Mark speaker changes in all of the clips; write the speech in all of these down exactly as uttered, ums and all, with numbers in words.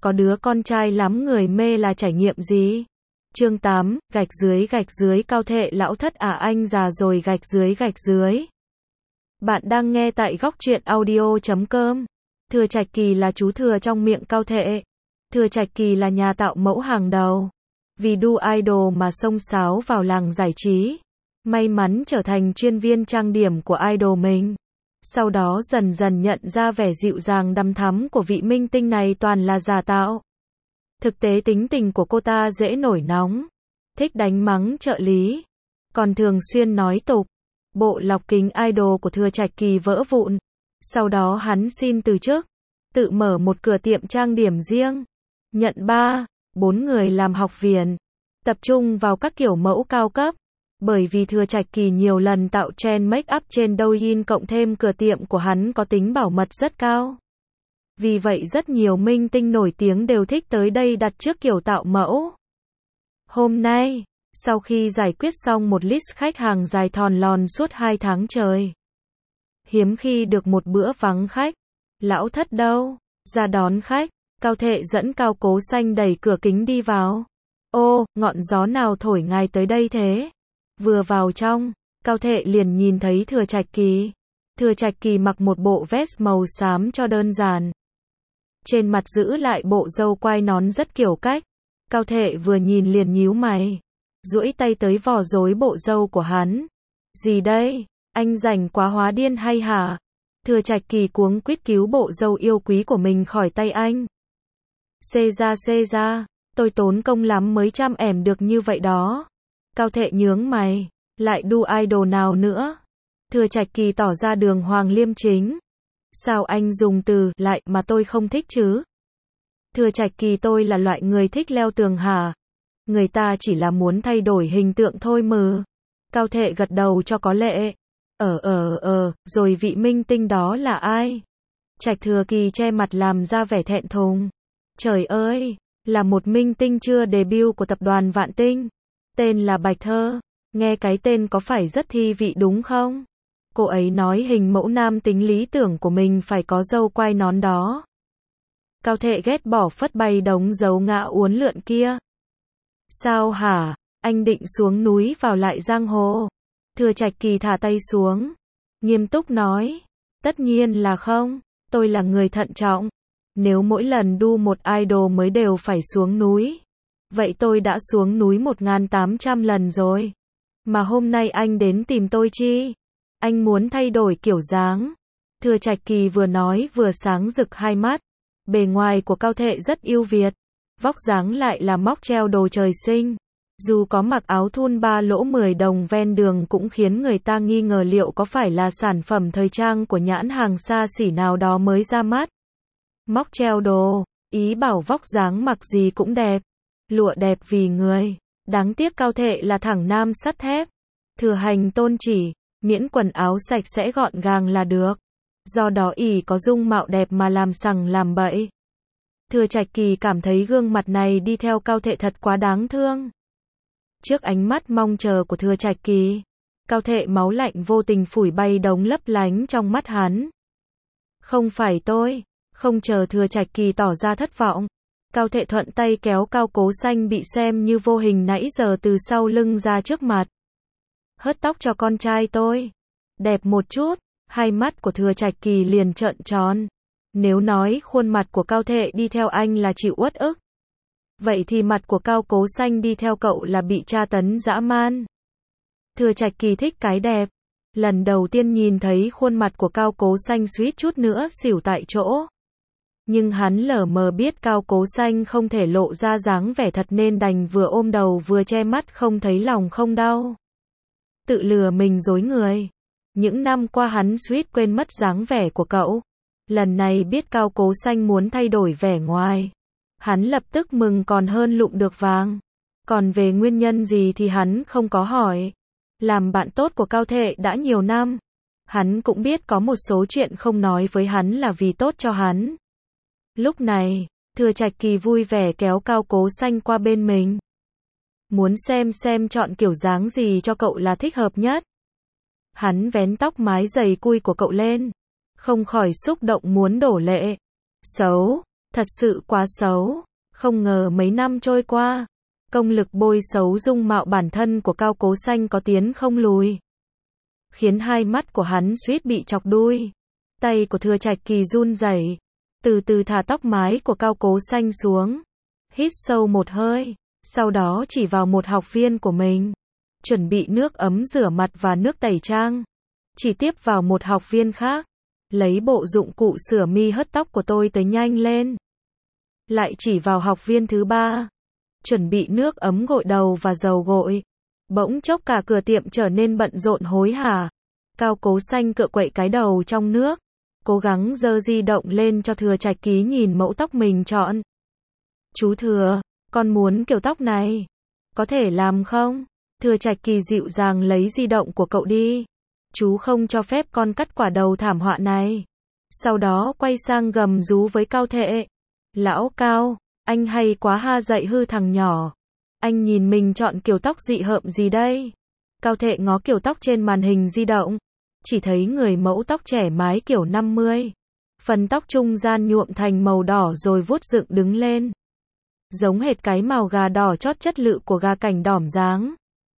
Speaker 1: có đứa con trai lắm người mê là trải nghiệm gì? Chương tám, gạch dưới gạch dưới Cao Thệ lão thất à anh già rồi gạch dưới gạch dưới. Bạn đang nghe tại góc truyện audio chấm com. Thừa Trạch Kỳ là chú thừa trong miệng Cao Thệ. Thừa Trạch Kỳ là nhà tạo mẫu hàng đầu. Vì đu idol mà xông xáo vào làng giải trí. May mắn trở thành chuyên viên trang điểm của idol mình. Sau đó dần dần nhận ra vẻ dịu dàng đằm thắm của vị minh tinh này toàn là giả tạo. Thực tế tính tình của cô ta dễ nổi nóng, thích đánh mắng trợ lý, còn thường xuyên nói tục. Bộ lọc kính idol của Thừa Trạch Kỳ vỡ vụn. Sau đó hắn xin từ chức, tự mở một cửa tiệm trang điểm riêng, nhận ba, bốn người làm học viên, tập trung vào các kiểu mẫu cao cấp. Bởi vì Thừa Trạch Kỳ nhiều lần tạo trend make up trên Douyin cộng thêm cửa tiệm của hắn có tính bảo mật rất cao. Vì vậy rất nhiều minh tinh nổi tiếng đều thích tới đây đặt trước kiểu tạo mẫu. Hôm nay, sau khi giải quyết xong một list khách hàng dài thòn lòn suốt hai tháng trời, hiếm khi được một bữa vắng khách. Lão thất đâu? Ra đón khách. Cao Thệ dẫn Cao Cố Xanh đẩy cửa kính đi vào. Ô, ngọn gió nào thổi ngài tới đây thế? Vừa vào trong, Cao Thệ liền nhìn thấy Thừa Trạch Kỳ. Thừa Trạch Kỳ mặc một bộ vest màu xám cho đơn giản. Trên mặt giữ lại bộ râu quai nón rất kiểu cách. Cao Thệ vừa nhìn liền nhíu mày, duỗi tay tới vò rối bộ râu của hắn. Gì đây? Anh rảnh quá hóa điên hay hả? Thừa Trạch Kỳ cuống quýt cứu bộ râu yêu quý của mình khỏi tay anh. Xê ra xê ra, tôi tốn công lắm mới chăm ẻm được như vậy đó. Cao Thệ nhướng mày, lại đu idol nào nữa? Thừa Trạch Kỳ tỏ ra đường hoàng liêm chính. Sao anh dùng từ lại mà tôi không thích chứ? Thừa Trạch Kỳ tôi là loại người thích leo tường hả? Người ta chỉ là muốn thay đổi hình tượng thôi mừ. Cao Thệ gật đầu cho có lệ. Ờ ờ ờ, rồi vị minh tinh đó là ai? Trạch Thừa Kỳ che mặt làm ra vẻ thẹn thùng. Trời ơi, là một minh tinh chưa debut của tập đoàn Vạn Tinh. Tên là Bạch Thơ. Nghe cái tên có phải rất thi vị đúng không? Cô ấy nói hình mẫu nam tính lý tưởng của mình phải có râu quai nón đó. Cao Thệ ghét bỏ phất bay đống dấu ngã uốn lượn kia. Sao hả? Anh định xuống núi vào lại giang hồ? Thừa Trạch Kỳ thả tay xuống, nghiêm túc nói. Tất nhiên là không, tôi là người thận trọng. Nếu mỗi lần đu một idol mới đều phải xuống núi, vậy tôi đã xuống núi một nghìn tám trăm lần rồi. Mà hôm nay anh đến tìm tôi chi? Anh muốn thay đổi kiểu dáng. Thừa Trạch Kỳ vừa nói vừa sáng rực hai mắt. Bề ngoài của Cao Thệ rất yêu Việt, vóc dáng lại là móc treo đồ trời sinh. Dù có mặc áo thun ba lỗ mười đồng ven đường cũng khiến người ta nghi ngờ liệu có phải là sản phẩm thời trang của nhãn hàng xa xỉ nào đó mới ra mắt. Móc treo đồ, ý bảo vóc dáng mặc gì cũng đẹp. Lụa đẹp vì người. Đáng tiếc Cao Thệ là thẳng nam sắt thép. Thừa hành tôn chỉ, miễn quần áo sạch sẽ gọn gàng là được. Do đó ỷ có dung mạo đẹp mà làm sằng làm bậy. Thừa Trạch Kỳ cảm thấy gương mặt này đi theo Cao Thệ thật quá đáng thương. Trước ánh mắt mong chờ của Thừa Trạch Kỳ, Cao Thệ máu lạnh vô tình phủi bay đống lấp lánh trong mắt hắn. Không phải tôi. Không chờ Thừa Trạch Kỳ tỏ ra thất vọng, Cao Thệ thuận tay kéo Cao Cố Xanh bị xem như vô hình nãy giờ từ sau lưng ra trước mặt. Hớt tóc cho con trai tôi. Đẹp một chút. Hai mắt của Thừa Trạch Kỳ liền trợn tròn. Nếu nói khuôn mặt của Cao Thệ đi theo anh là chịu uất ức, vậy thì mặt của Cao Cố Xanh đi theo cậu là bị tra tấn dã man. Thừa Trạch Kỳ thích cái đẹp. Lần đầu tiên nhìn thấy khuôn mặt của Cao Cố Xanh suýt chút nữa xỉu tại chỗ. Nhưng hắn lờ mờ biết Cao Cố Xanh không thể lộ ra dáng vẻ thật nên đành vừa ôm đầu vừa che mắt không thấy lòng không đau. Tự lừa mình dối người. Những năm qua hắn suýt quên mất dáng vẻ của cậu. Lần này biết Cao Cố Xanh muốn thay đổi vẻ ngoài, hắn lập tức mừng còn hơn lụm được vàng. Còn về nguyên nhân gì thì hắn không có hỏi. Làm bạn tốt của Cao Thệ đã nhiều năm, hắn cũng biết có một số chuyện không nói với hắn là vì tốt cho hắn. Lúc này, Thừa Trạch Kỳ vui vẻ kéo Cao Cố Xanh qua bên mình. Muốn xem xem chọn kiểu dáng gì cho cậu là thích hợp nhất. Hắn vén tóc mái dày cui của cậu lên, không khỏi xúc động muốn đổ lệ. Xấu, Thật sự quá xấu. Không ngờ mấy năm trôi qua, công lực bôi xấu dung mạo bản thân của Cao Cố Xanh có tiến không lùi, khiến hai mắt của hắn suýt bị chọc đuôi. Tay của Thừa Trạch Kỳ run rẩy, từ từ thả tóc mái của Cao Cố Xanh xuống, hít sâu một hơi, sau đó chỉ vào một học viên của mình, chuẩn bị nước ấm rửa mặt và nước tẩy trang. Chỉ tiếp vào một học viên khác, lấy bộ dụng cụ sửa mi hớt tóc của tôi tới nhanh lên. Lại chỉ vào học viên thứ ba, chuẩn bị nước ấm gội đầu và dầu gội. Bỗng chốc cả cửa tiệm trở nên bận rộn hối hả. Cao Cố Xanh cựa quậy cái đầu trong nước, cố gắng giơ di động lên cho Thừa Trạch Kỳ nhìn mẫu tóc mình chọn. Chú Thừa, con muốn kiểu tóc này, có thể làm không? Thừa Trạch Kỳ dịu dàng lấy di động của cậu đi. Chú không cho phép con cắt quả đầu thảm họa này. Sau đó quay sang gầm rú với Cao Thệ. Lão Cao, anh hay quá ha, dạy hư thằng nhỏ. Anh nhìn mình chọn kiểu tóc dị hợm gì đây? Cao Thệ ngó kiểu tóc trên màn hình di động, chỉ thấy người mẫu tóc trẻ mái kiểu năm mươi. Phần tóc trung gian nhuộm thành màu đỏ rồi vuốt dựng đứng lên, giống hệt cái màu gà đỏ chót chất lự của gà cảnh đỏm dáng.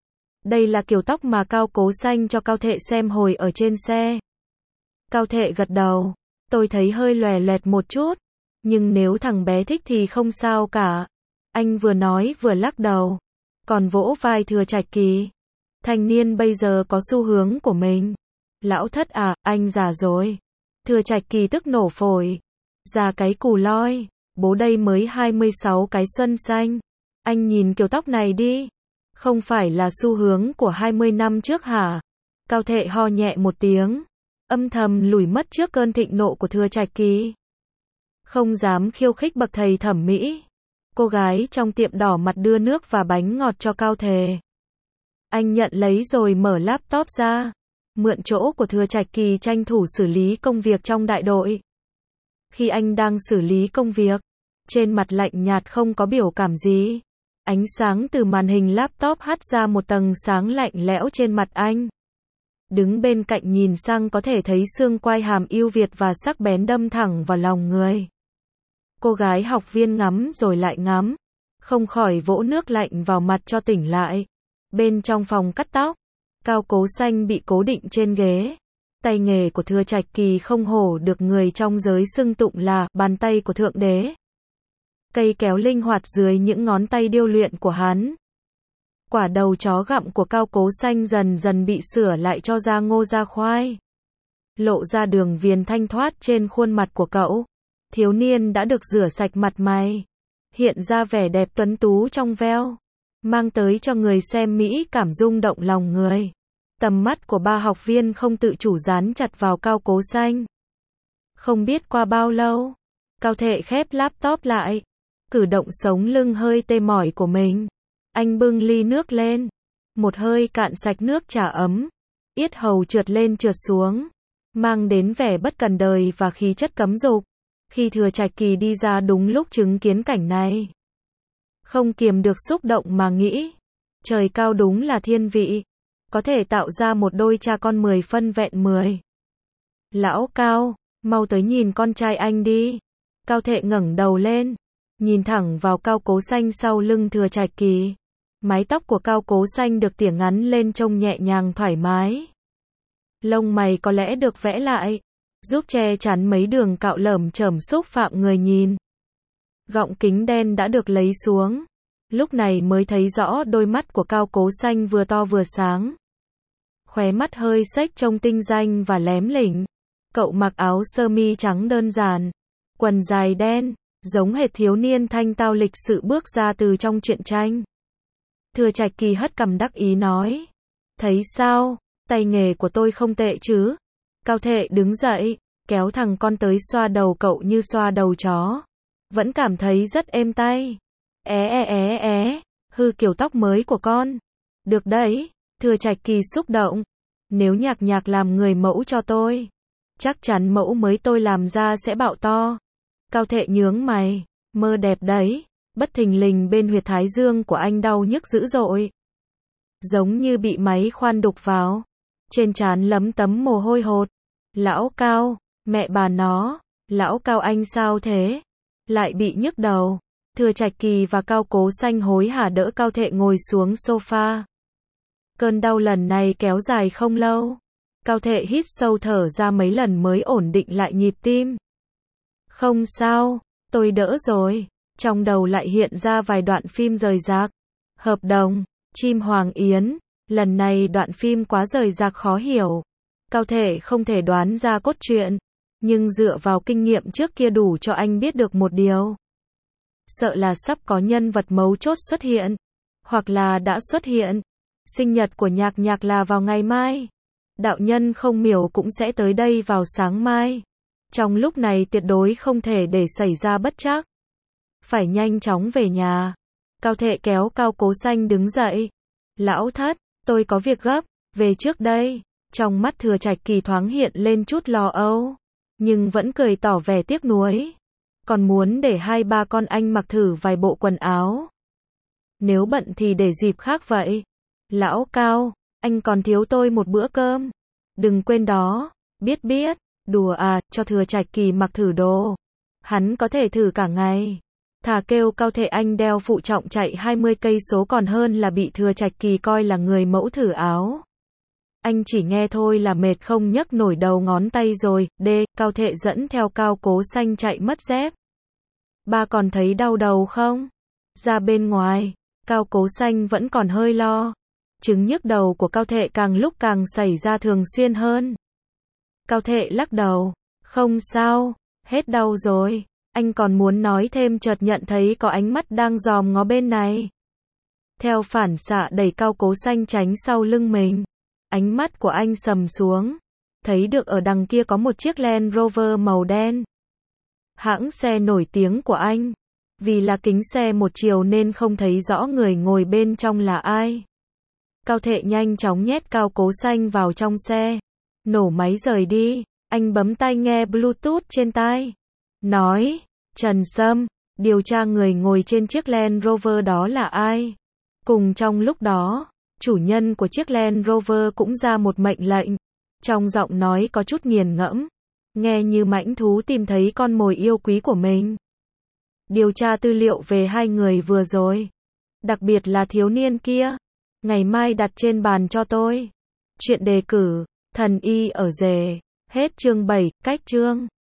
Speaker 1: Đây là kiểu tóc mà Cao Cố Xanh cho Cao Thệ xem hồi ở trên xe. Cao Thệ gật đầu, tôi thấy hơi lòe loẹt một chút, nhưng nếu thằng bé thích thì không sao cả. Anh vừa nói vừa lắc đầu, còn vỗ vai Thừa Trạch Kỳ. Thanh niên bây giờ có xu hướng của mình. Lão thất à, anh già rồi. Thừa Trạch Kỳ tức nổ phổi. Già cái cù loi, bố đây mới hai mươi sáu cái xuân xanh. Anh nhìn kiểu tóc này đi. Không phải là xu hướng của hai mươi năm trước hả? Cao Thệ ho nhẹ một tiếng, âm thầm lùi mất trước cơn thịnh nộ của Thừa Trạch Kỳ. Không dám khiêu khích bậc thầy thẩm mỹ. Cô gái trong tiệm đỏ mặt đưa nước và bánh ngọt cho Cao Thề. Anh nhận lấy rồi mở laptop ra, mượn chỗ của Thừa Trạch Kỳ tranh thủ xử lý công việc trong đại đội. Khi anh đang xử lý công việc, trên mặt lạnh nhạt không có biểu cảm gì. Ánh sáng từ màn hình laptop hắt ra một tầng sáng lạnh lẽo trên mặt anh. Đứng bên cạnh nhìn sang có thể thấy xương quai hàm ưu việt và sắc bén đâm thẳng vào lòng người. Cô gái học viên ngắm rồi lại ngắm, không khỏi vỗ nước lạnh vào mặt cho tỉnh lại. Bên trong phòng cắt tóc, Cao Cố Xanh bị cố định trên ghế. Tay nghề của Thừa Trạch Kỳ không hổ được người trong giới xưng tụng là bàn tay của thượng đế. Cây kéo linh hoạt dưới những ngón tay điêu luyện của hắn. Quả đầu chó gặm của Cao Cố Xanh dần dần bị sửa lại cho ra ngô ra khoai. Lộ ra đường viền thanh thoát trên khuôn mặt của cậu. Thiếu niên đã được rửa sạch mặt mày, hiện ra vẻ đẹp tuấn tú trong veo, mang tới cho người xem mỹ cảm rung động lòng người. Tầm mắt của ba học viên không tự chủ dán chặt vào Cao Cố Xanh. Không biết qua bao lâu, Cao Thệ khép laptop lại, cử động sống lưng hơi tê mỏi của mình. Anh bưng ly nước lên, một hơi cạn sạch nước trà ấm, yết hầu trượt lên trượt xuống, mang đến vẻ bất cần đời và khí chất cấm dục. Khi Thừa Trạch Kỳ đi ra đúng lúc chứng kiến cảnh này, không kiềm được xúc động mà nghĩ, trời cao đúng là thiên vị, có thể tạo ra một đôi cha con mười phân vẹn mười. Lão Cao, mau tới nhìn con trai anh đi. Cao Thệ ngẩng đầu lên, nhìn thẳng vào Cao Cố Xanh sau lưng Thừa Trạch Kỳ. Mái tóc của Cao Cố Xanh được tỉa ngắn lên trông nhẹ nhàng thoải mái. Lông mày có lẽ được vẽ lại, giúp che chắn mấy đường cạo lởm chởm xúc phạm người nhìn. Gọng kính đen đã được lấy xuống, lúc này mới thấy rõ đôi mắt của Cao Cố Xanh vừa to vừa sáng. Khóe mắt hơi xếch trông tinh danh và lém lỉnh. Cậu mặc áo sơ mi trắng đơn giản, quần dài đen, giống hệt thiếu niên thanh tao lịch sự bước ra từ trong truyện tranh. Thừa Trạch Kỳ hất cằm đắc ý nói, thấy sao, tay nghề của tôi không tệ chứ? Cao Thệ đứng dậy, kéo thằng con tới xoa đầu cậu như xoa đầu chó. Vẫn cảm thấy rất êm tay. É é é é, hư kiểu tóc mới của con. Được đấy, Thừa Trạch Kỳ xúc động. Nếu Nhạc Nhạc làm người mẫu cho tôi, chắc chắn mẫu mới tôi làm ra sẽ bạo to. Cao Thệ nhướng mày, mơ đẹp đấy. Bất thình lình bên huyệt thái dương của anh đau nhức dữ dội, giống như bị máy khoan đục vào. Trên trán lấm tấm mồ hôi hột. Lão Cao, mẹ bà nó, Lão Cao anh sao thế? lại bị nhức đầu. Thừa Trạch Kỳ và Cao Cố Xanh hối hả đỡ Cao Thệ ngồi xuống sofa. Cơn đau lần này kéo dài không lâu. Cao Thệ hít sâu thở ra mấy lần mới ổn định lại nhịp tim. Không sao, tôi đỡ rồi. Trong đầu lại hiện ra vài đoạn phim rời rạc. Hợp đồng, chim Hoàng Yến. Lần này đoạn phim quá rời rạc khó hiểu. Cao Thệ không thể đoán ra cốt truyện. Nhưng dựa vào kinh nghiệm trước kia đủ cho anh biết được một điều. Sợ là sắp có nhân vật mấu chốt xuất hiện. Hoặc là đã xuất hiện. Sinh nhật của Nhạc Nhạc là vào ngày mai. Đạo nhân không miểu cũng sẽ tới đây vào sáng mai. Trong lúc này tuyệt đối không thể để xảy ra bất trắc. Phải nhanh chóng về nhà. Cao Thệ kéo Cao Cố Xanh đứng dậy. Lão thất, tôi có việc gấp, về trước đây. Trong mắt Thừa Trạch Kỳ thoáng hiện lên chút lo âu. Nhưng vẫn cười tỏ vẻ tiếc nuối. Còn muốn để hai ba con anh mặc thử vài bộ quần áo. Nếu bận thì để dịp khác vậy. Lão Cao, anh còn thiếu tôi một bữa cơm. Đừng quên đó. Biết biết, đùa à, cho Thừa Trạch Kỳ mặc thử đồ. Hắn có thể thử cả ngày. Thà kêu Cao Thệ Anh đeo phụ trọng chạy hai mươi cây số còn hơn là bị Thừa Trạch Kỳ coi là người mẫu thử áo. Anh chỉ nghe thôi là mệt không nhấc nổi đầu ngón tay rồi. D. Cao Thệ dẫn theo Cao Cố Xanh chạy mất dép. Ba còn thấy đau đầu không? Ra bên ngoài, Cao Cố Xanh vẫn còn hơi lo. Chứng nhức đầu của Cao Thệ càng lúc càng xảy ra thường xuyên hơn. Cao Thệ lắc đầu. Không sao, hết đau rồi. Anh còn muốn nói thêm chợt nhận thấy có ánh mắt đang dòm ngó bên này. Theo phản xạ đẩy Cao Cố Xanh tránh sau lưng mình. Ánh mắt của anh sầm xuống. Thấy được ở đằng kia có một chiếc Land Rover màu đen. Hãng xe nổi tiếng của anh. Vì là kính xe một chiều nên không thấy rõ người ngồi bên trong là ai. Cao Thệ nhanh chóng nhét Cao Cố Xanh vào trong xe. Nổ máy rời đi. Anh bấm tai nghe Bluetooth trên tai. Nói, Trần Sâm, điều tra người ngồi trên chiếc Land Rover đó là ai. Cùng trong lúc đó, chủ nhân của chiếc Land Rover cũng ra một mệnh lệnh. Trong giọng nói có chút nghiền ngẫm. Nghe như mãnh thú tìm thấy con mồi yêu quý của mình. Điều tra tư liệu về hai người vừa rồi. Đặc biệt là thiếu niên kia. Ngày mai đặt trên bàn cho tôi. Chuyện đề cử, thần y ở rể. Hết chương bảy, cách chương.